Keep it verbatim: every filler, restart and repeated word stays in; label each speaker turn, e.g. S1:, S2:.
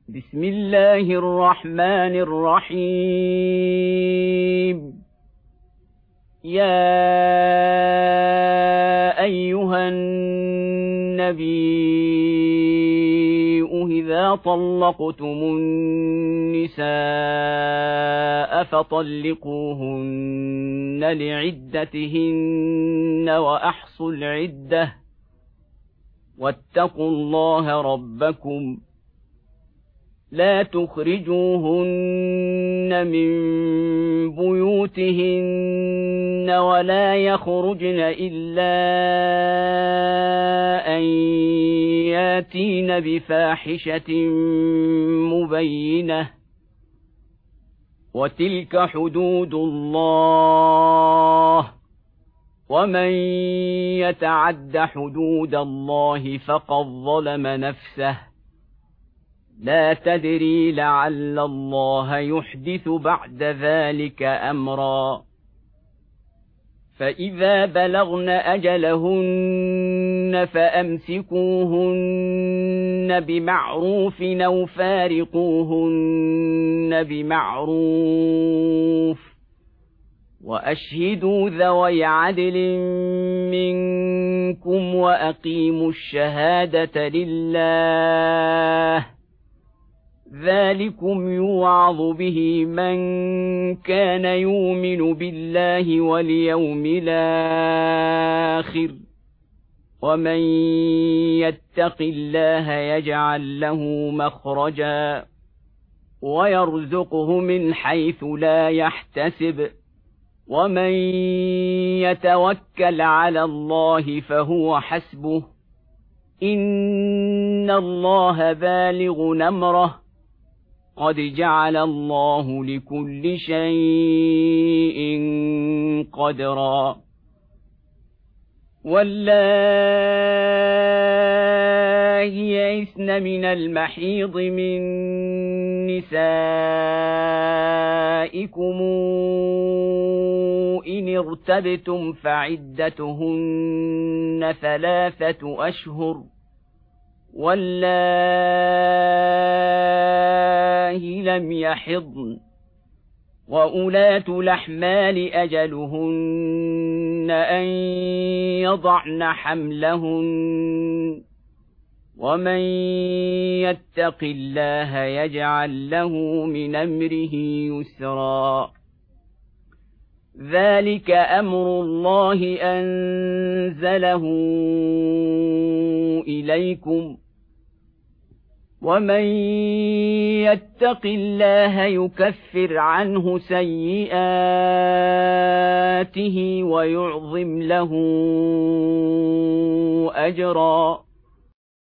S1: بسم الله الرحمن الرحيم. يا أيها النبي إذا طلقتم النساء فطلقوهن لعدتهن وأحصوا العدة واتقوا الله ربكم لا تخرجوهن من بيوتهن ولا يخرجن إلا أن ياتين بفاحشة مبينة وتلك حدود الله ومن يتعد حدود الله فقد ظلم نفسه لا تدري لعل الله يحدث بعد ذلك أمرا. فإذا بلغن أجلهن فأمسكوهن بمعروف أو فارقوهن بمعروف وأشهدوا ذوي عدل منكم وأقيموا الشهادة لله ذلكم يوعظ به من كان يؤمن بالله واليوم الآخر ومن يتق الله يجعل له مخرجا ويرزقه من حيث لا يحتسب ومن يتوكل على الله فهو حسبه إن الله بالغ أمره قد جعل الله لكل شيء قدرا. واللائي يئسن من المحيض من نسائكم إن ارتبتم فعدتهن ثلاثة أشهر واللائي لم يحضن وأولات الأحمال أجلهن أن يضعن حملهن ومن يتق الله يجعل له من أمره يسرا. ذلك أمر الله أنزله إليكم ومن يتق الله يكفر عنه سيئاته ويعظم له أجرا.